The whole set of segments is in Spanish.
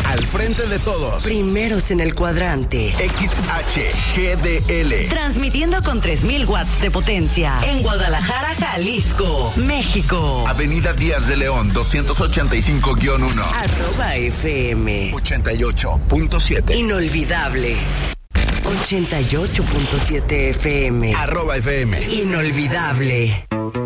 Al frente de todos. Primeros en el cuadrante. XHGDL. Transmitiendo con 3000 watts de potencia. En Guadalajara, Jalisco, México. Avenida Díaz de León, 285-1. @FM 88.7. Inolvidable. 88.7 FM. @FM. Inolvidable.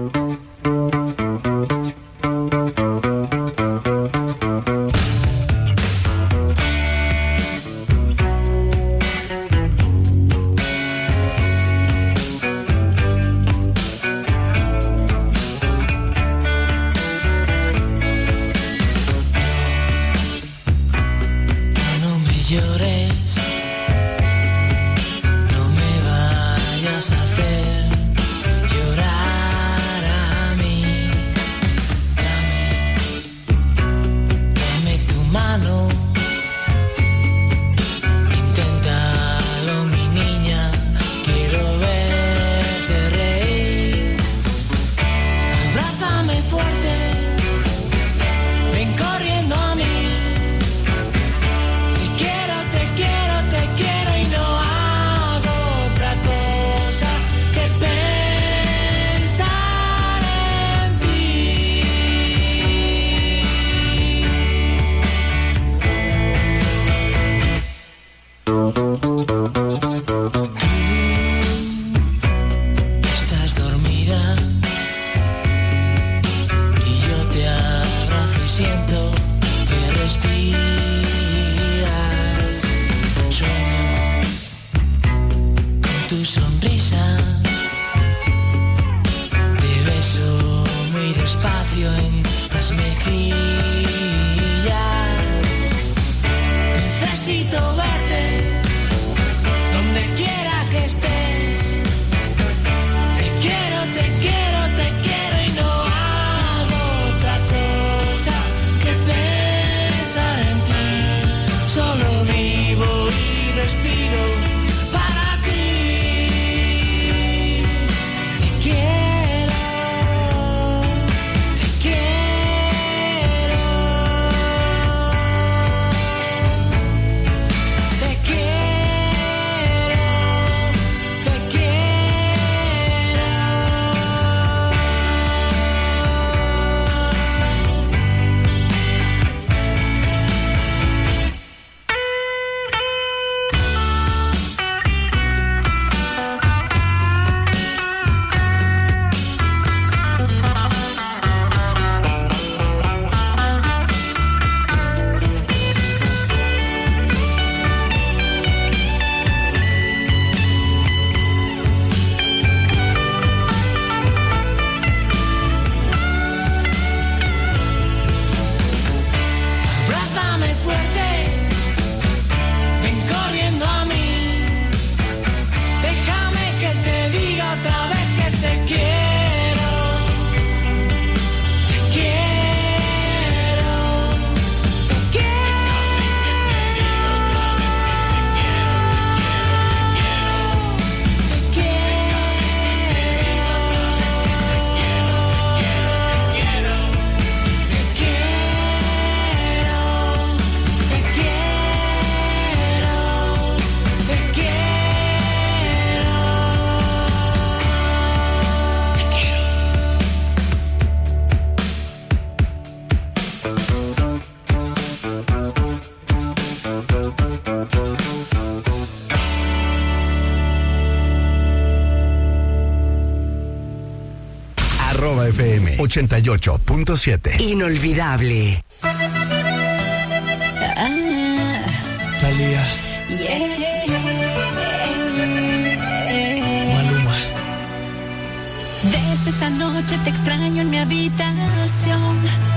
FM 88.7. Inolvidable. Talía. Maluma. Desde esta noche te extraño en mi habitación.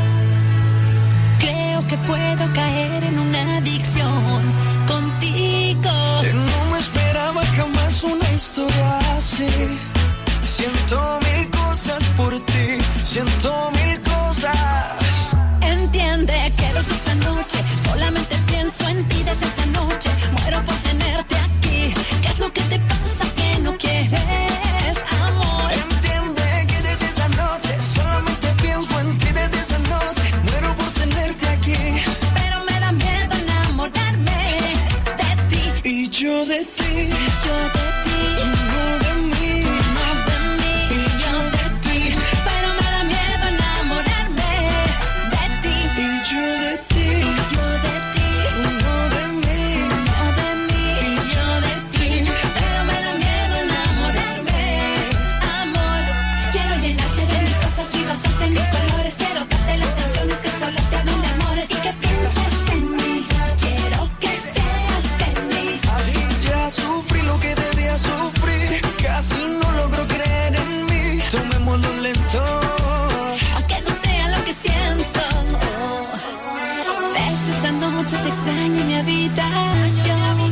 Creo que puedo caer en una adicción contigo. No me esperaba jamás una historia así. Siento mil cosas por ti, siento mil cosas. Entiende que desde esa noche solamente pienso en ti. Desde esa noche muero por tenerte aquí. ¿Qué es lo que te pasa que no quieres amor? Entiende que desde esa noche solamente pienso en ti. Desde esa noche muero por tenerte aquí. Pero me da miedo enamorar. ti, yo de ti, no de mí, no de mí, yo de ti. Pero me da miedo enamorarme de ti, y yo de ti, yo de ti, no de mí, no de mí, yo de ti. Pero me da miedo enamorarme, amor. Quiero llenarte de mis cosas y rosas de mis colores. Quiero darte las canciones que solo te hablan de amores y que pienses en mí. Quiero que seas feliz. Así ya sufrí lo que debía sufrir. Casi no logro creer en mí. Tomémoslo lento. Aunque no sea lo que siento. Desde esta noche te extraño en mi habitación.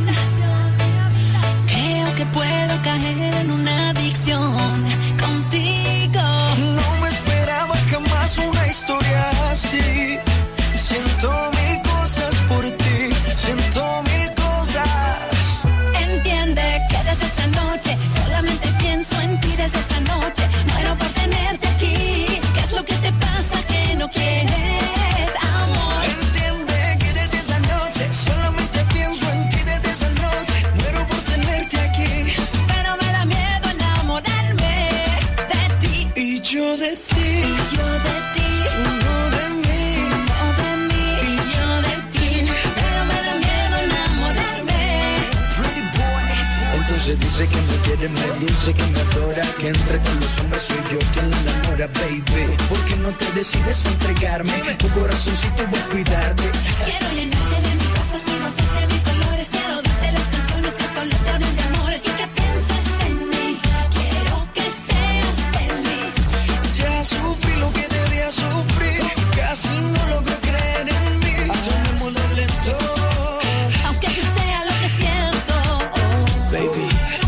Creo que puedo caer en una adicción contigo. No me esperaba jamás una historia así. Siento mil cosas por ti. Siento mil cosas. Entiende que desde esta noche solamente pienso en ti. Desde esta noche muero por tenerte aquí. ¿Qué es lo que te pasa que no quieres, amor? Entiende que desde esa noche solamente pienso en ti. Desde esa noche muero por tenerte aquí. Pero me da miedo enamorarme de ti. Y yo de ti, Yo de ti, no de mí. no de mí, yo de ti. Pero me da miedo enamorarme. Pretty boy. Entonces dice que me quiere, me dice que me adora. Que entre todos los hombres soy yo quien la enamora, baby. ¿Por qué no te decides a entregarme? Tu corazoncito voy a cuidarte. Quiero llenarte de mis cosas y rosas de mis colores. Quiero darte las canciones que solo te hablan de amores y que pienses en mí. Quiero que seas feliz. Ya sufrí lo que debía sufrir. Casi no logro creer en mí. Tomémoslo lento, Aunque no sea lo que siento. baby.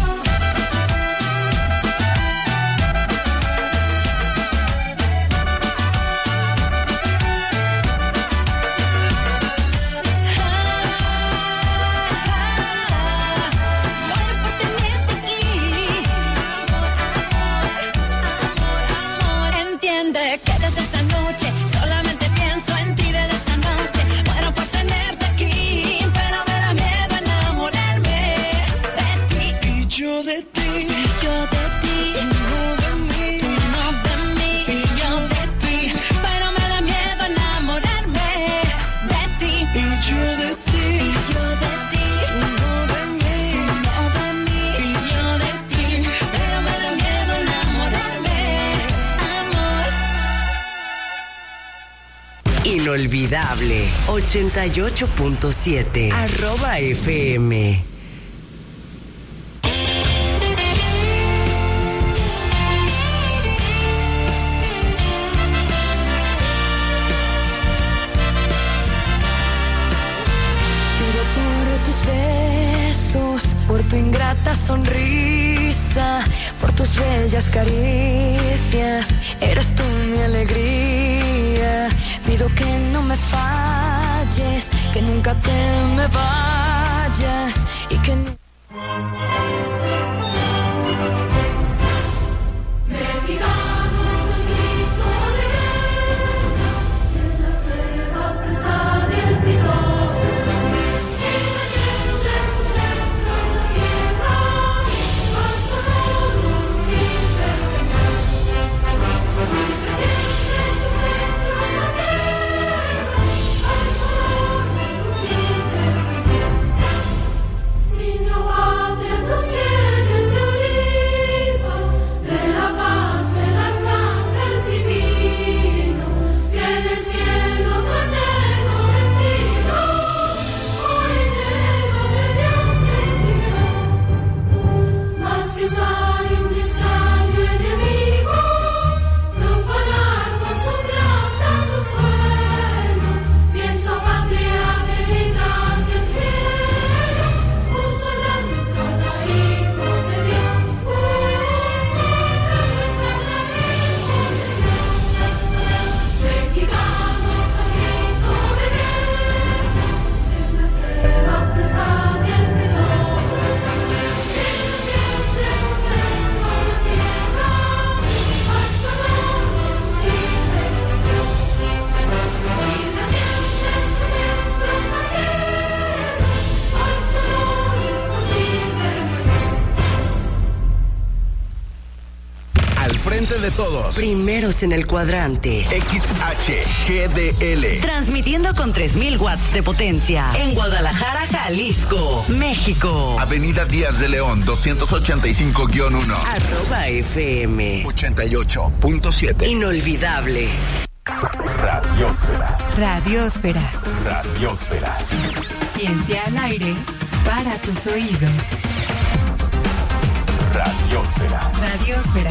Muero por tenerte aquí. Amor. Entiende que desde esta noche solamente pienso en ti. Desde esta noche muero por tenerte aquí. Pero me da miedo enamorarme de ti. Y yo de ti, Yo de ti, no de mí. no de mí, yo de ti. Pero me da miedo enamorarme de ti. Y yo de ti, Yo de ti, no de mí. no de mí, yo de ti. Pero me da miedo enamorarme, amor. Inolvidable 88.7 @FM. Pido por tus besos, por tu ingrata sonrisa, por tus bellas caricias. Eres tú mi alegría. Pido que no me falles, que nunca te me vayas y que no... Mexicanos, el grito de guerra, en la selva presa del bridón, y leyendo en sus centros la tierra, al sonoro interpeñar. Signor Padre sobre todos. Primeros en el cuadrante. XHGDL. Transmitiendo con 3000 watts de potencia. En Guadalajara, Jalisco, México. Avenida Díaz de León, 285-1. @FM. 88.7. Inolvidable. Radiosfera. Radiosfera. Radiosfera. Ciencia al aire para tus oídos. Radiosfera. Radiosfera.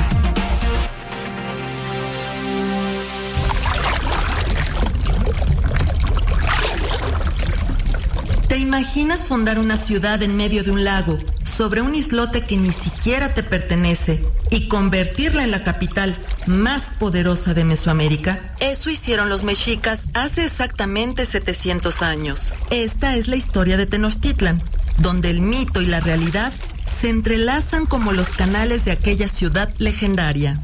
¿Te imaginas fundar una ciudad en medio de un lago, sobre un islote que ni siquiera te pertenece, y convertirla en la capital más poderosa de Mesoamérica? Eso hicieron los mexicas hace exactamente 700 años. Esta es la historia de Tenochtitlan, donde el mito y la realidad se entrelazan como los canales de aquella ciudad legendaria.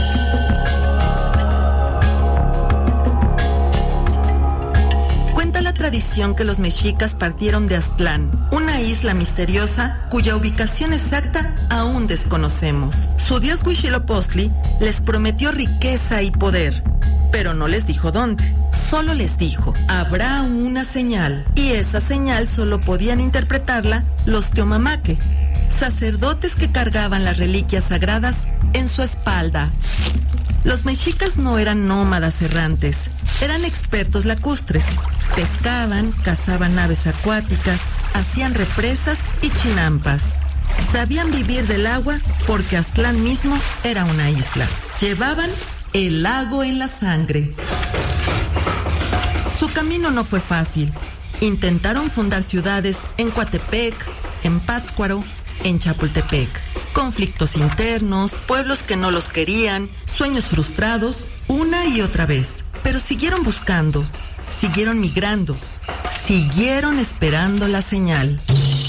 Cuenta la tradición que los mexicas partieron de Aztlán, una isla misteriosa cuya ubicación exacta aún desconocemos. Su dios Huitzilopochtli les prometió riqueza y poder, pero no les dijo dónde. Solo les dijo, habrá una señal, y esa señal solo podían interpretarla los teomamaque, sacerdotes que cargaban las reliquias sagradas en su espalda. Los mexicas no eran nómadas errantes, eran expertos lacustres. Pescaban, cazaban aves acuáticas, hacían represas y chinampas. Sabían vivir del agua porque Aztlán mismo era una isla. Llevaban el lago en la sangre. Su camino no fue fácil. Intentaron fundar ciudades en Coatepec, en Pátzcuaro, en Chapultepec. Conflictos internos, pueblos que no los querían, sueños frustrados, una y otra vez. Pero siguieron buscando, siguieron migrando, siguieron esperando la señal.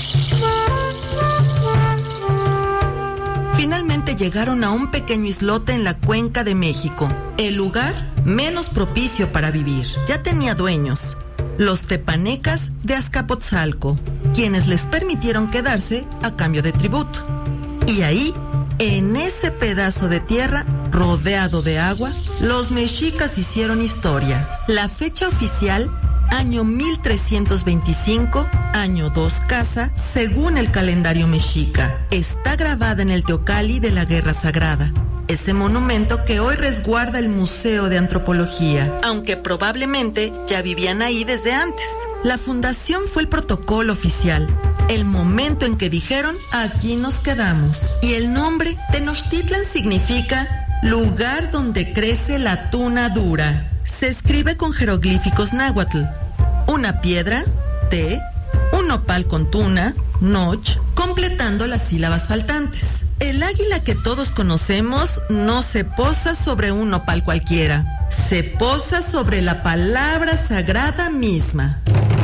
Finalmente llegaron a un pequeño islote en la cuenca de México, el lugar menos propicio para vivir. Ya tenía dueños, los tepanecas de Azcapotzalco, quienes les permitieron quedarse a cambio de tributo. Y ahí, en ese pedazo de tierra rodeado de agua, los mexicas hicieron historia. La fecha oficial, año 1325, año 2 casa, según el calendario mexica, está grabada en el Teocalli de la Guerra Sagrada, ese monumento que hoy resguarda el Museo de Antropología, aunque probablemente ya vivían ahí desde antes. La fundación fue el protocolo oficial, el momento en que dijeron, aquí nos quedamos. Y el nombre, Tenochtitlan, significa lugar donde crece la tuna dura. Se escribe con jeroglíficos náhuatl. Una piedra, T, un nopal con tuna, Noch, completando las sílabas faltantes. El águila que todos conocemos no se posa sobre un nopal cualquiera. Se posa sobre la palabra sagrada misma.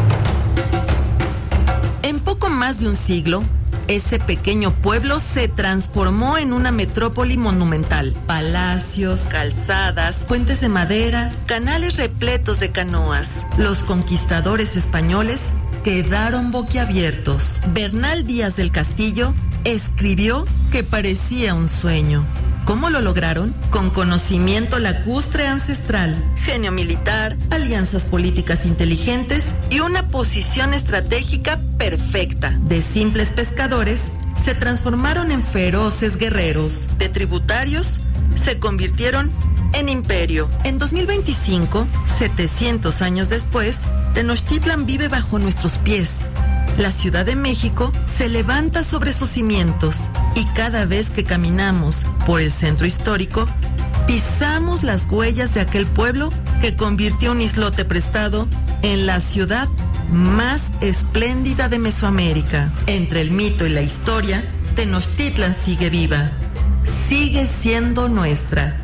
En poco más de un siglo, ese pequeño pueblo se transformó en una metrópoli monumental. Palacios, calzadas, puentes de madera, canales repletos de canoas. Los conquistadores españoles quedaron boquiabiertos. Bernal Díaz del Castillo escribió que parecía un sueño. ¿Cómo lo lograron? Con conocimiento lacustre ancestral, genio militar, alianzas políticas inteligentes y una posición estratégica perfecta. De simples pescadores, se transformaron en feroces guerreros. De tributarios, se convirtieron en imperio. En 2025, 700 años después, Tenochtitlan vive bajo nuestros pies. La Ciudad de México se levanta sobre sus cimientos y cada vez que caminamos por el centro histórico, pisamos las huellas de aquel pueblo que convirtió un islote prestado en la ciudad más espléndida de Mesoamérica. Entre el mito y la historia, Tenochtitlan sigue viva, sigue siendo nuestra.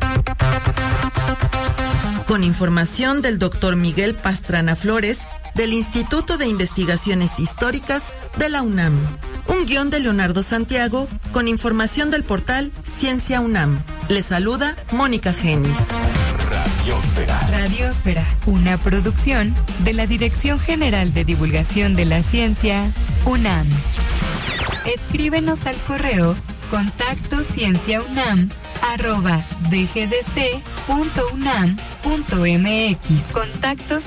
Con información del Dr. Miguel Pastrana Flores, del Instituto de Investigaciones Históricas de la UNAM. Un guión de Leonardo Santiago, con información del portal Ciencia UNAM. Le saluda Mónica Genis. Radiosfera. Radiosfera, una producción de la Dirección General de Divulgación de la Ciencia, UNAM. Escríbenos al correo contacto@cienciaunam.mx. @dgdc.unam.mx. Contactos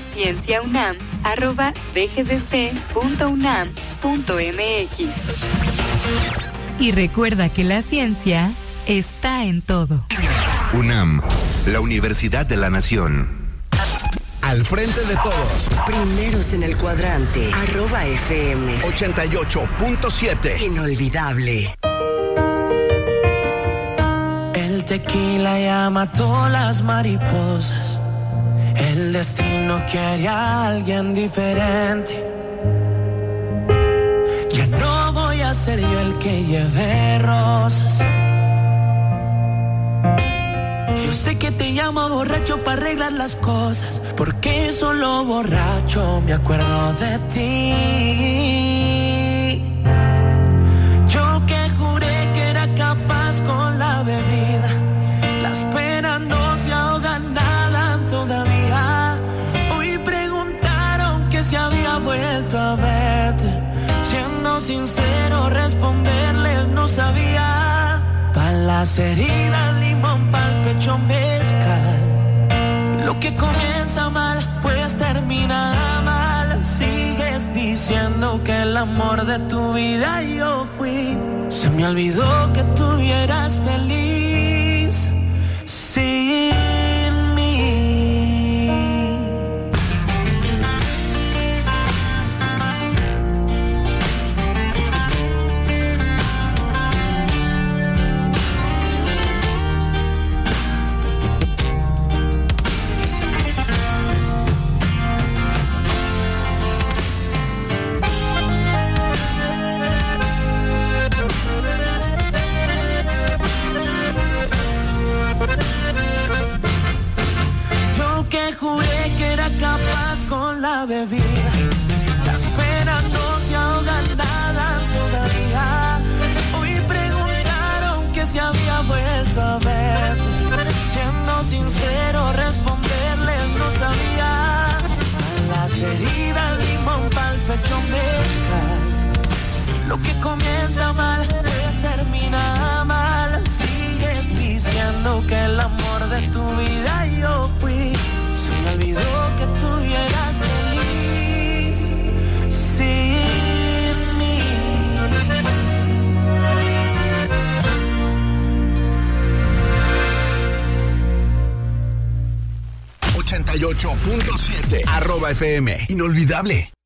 cienciaunam@dgdc.unam.mx. Y recuerda que la ciencia está en todo. UNAM, la Universidad de la Nación. Al frente de todos. Primeros en el cuadrante. @FM 88.7. Inolvidable. El tequila ya mató las mariposas. El destino quiere a alguien diferente. Ya no voy a ser yo el que lleve rosas. Yo sé que te llamo borracho para arreglar las cosas, porque solo borracho me acuerdo de ti. Yo que juré que era capaz con la bebida, las penas no se ahogan nada todavía. Hoy preguntaron que si había vuelto a verte, siendo sincero responderles no sabía. Pa' las heridas limón, pa'l pecho mezcal. Lo que comienza mal, pues termina mal. Sigues diciendo que el amor de tu vida yo fui. Se me olvidó que tú eras feliz sin mí. Que juré que era capaz con la bebida, las penas no se ahogan nada todavía. Hoy preguntaron que si había vuelto a verte, siendo sincero responderles no sabía. A las heridas limón, pa'l pecho mezcal. Lo que comienza mal, pues termina mal. Sigues diciendo que el amor de tu vida yo fui. Se me olvidó que tú eras feliz sin mí. 88.7 @FM. Inolvidable.